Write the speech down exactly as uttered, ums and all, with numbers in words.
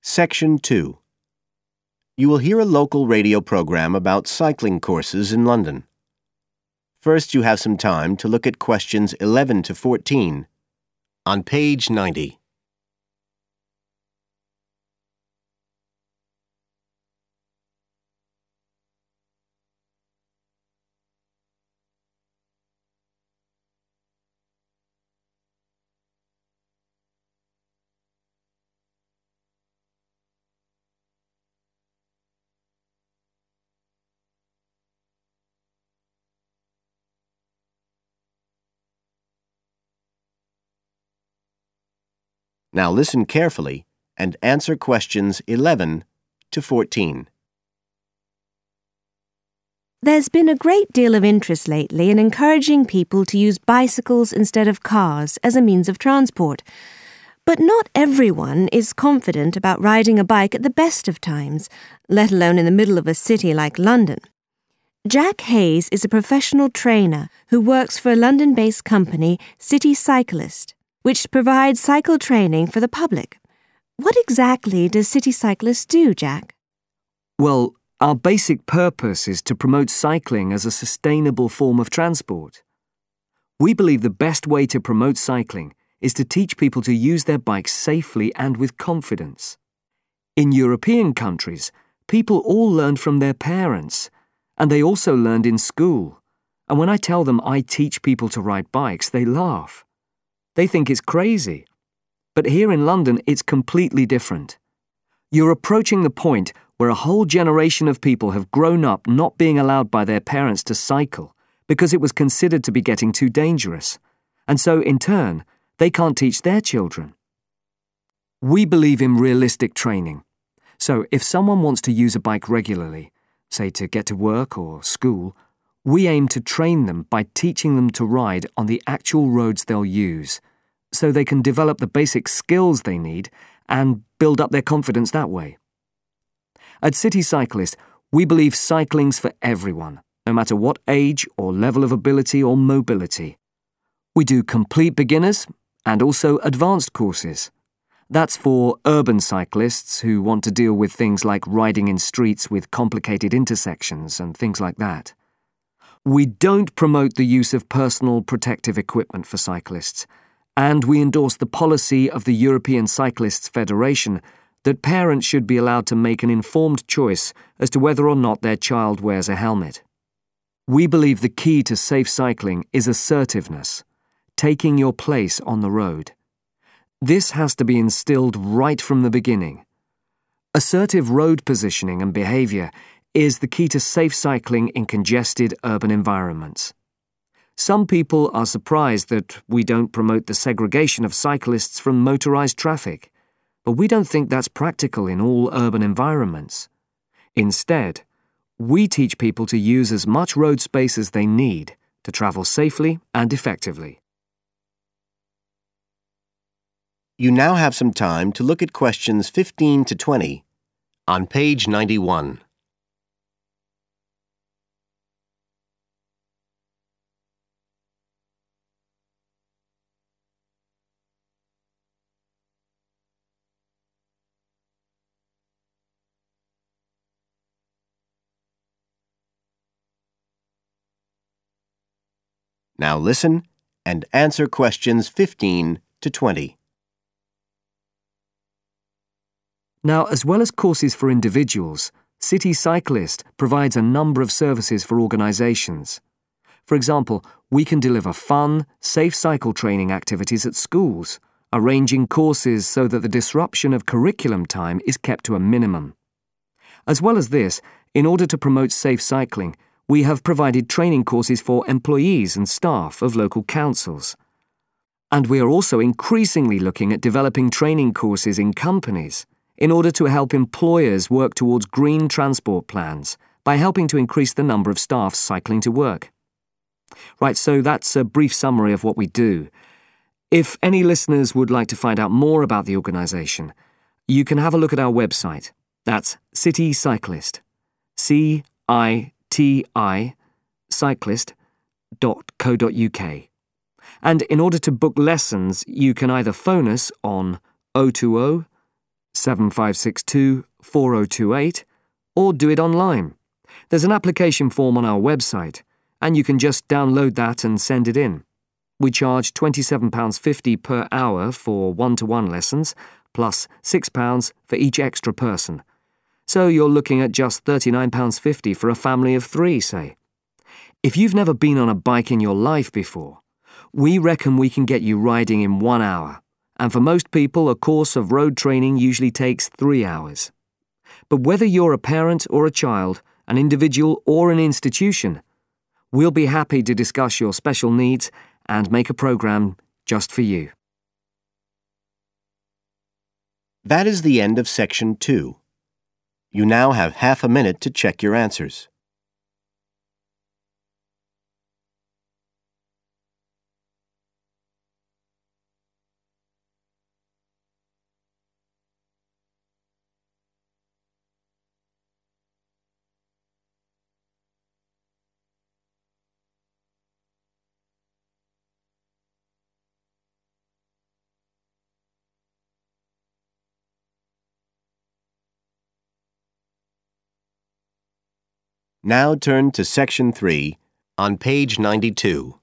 Section two. You will hear a local radio program about cycling courses in London. First, you have some time to look at questions eleven to fourteen on page ninety. Now listen carefully and answer questions eleven to fourteen. There's been a great deal of interest lately in encouraging people to use bicycles instead of cars as a means of transport. But not everyone is confident about riding a bike at the best of times, let alone in the middle of a city like London. Jack Hayes is a professional trainer who works for a London-based company, City Cyclist, which provides cycle training for the public. What exactly does City Cyclist do, Jack? Well, our basic purpose is to promote cycling as a sustainable form of transport. We believe the best way to promote cycling is to teach people to use their bikes safely and with confidence. In European countries, people all learned from their parents, and they also learned in school. And when I tell them I teach people to ride bikes, they laugh. They think it's crazy. But here in London, it's completely different. You're approaching the point where a whole generation of people have grown up not being allowed by their parents to cycle because it was considered to be getting too dangerous. And so, in turn, they can't teach their children. We believe in realistic training. So if someone wants to use a bike regularly, say to get to work or school, we aim to train them by teaching them to ride on the actual roads they'll use, so they can develop the basic skills they need and build up their confidence that way. At City Cyclist, we believe cycling's for everyone, no matter what age or level of ability or mobility. We do complete beginners and also advanced courses. That's for urban cyclists who want to deal with things like riding in streets with complicated intersections and things like that. We don't promote the use of personal protective equipment for cyclists, and we endorse the policy of the European Cyclists Federation that parents should be allowed to make an informed choice as to whether or not their child wears a helmet. We believe the key to safe cycling is assertiveness, taking your place on the road. This has to be instilled right from the beginning. Assertive road positioning and behaviour is the key to safe cycling in congested urban environments. Some people are surprised that we don't promote the segregation of cyclists from motorised traffic, but we don't think that's practical in all urban environments. Instead, we teach people to use as much road space as they need to travel safely and effectively. You now have some time to look at questions fifteen to twenty on page ninety-one. Now listen and answer questions fifteen to twenty. Now, as well as courses for individuals, City Cyclist provides a number of services for organisations. For example, we can deliver fun, safe cycle training activities at schools, arranging courses so that the disruption of curriculum time is kept to a minimum. As well as this, in order to promote safe cycling, we have provided training courses for employees and staff of local councils. And we are also increasingly looking at developing training courses in companies in order to help employers work towards green transport plans by helping to increase the number of staff cycling to work. Right, so that's a brief summary of what we do. If any listeners would like to find out more about the organisation, you can have a look at our website. That's City Cyclist, C I T I, cyclist dot co dot U K. And in order to book lessons, you can either phone us on oh two oh, seven five six two, four zero two eight, or do it online. There's an application form on our website, and you can just download that and send it in. We charge twenty-seven pounds fifty per hour for one-to-one lessons, plus six pounds for each extra person. So you're looking at just thirty-nine pounds fifty for a family of three, say. If you've never been on a bike in your life before, we reckon we can get you riding in one hour, and for most people a course of road training usually takes three hours. But whether you're a parent or a child, an individual or an institution, we'll be happy to discuss your special needs and make a program just for you. That is the end of Section two. You now have half a minute to check your answers. Now turn to Section three on page ninety-two.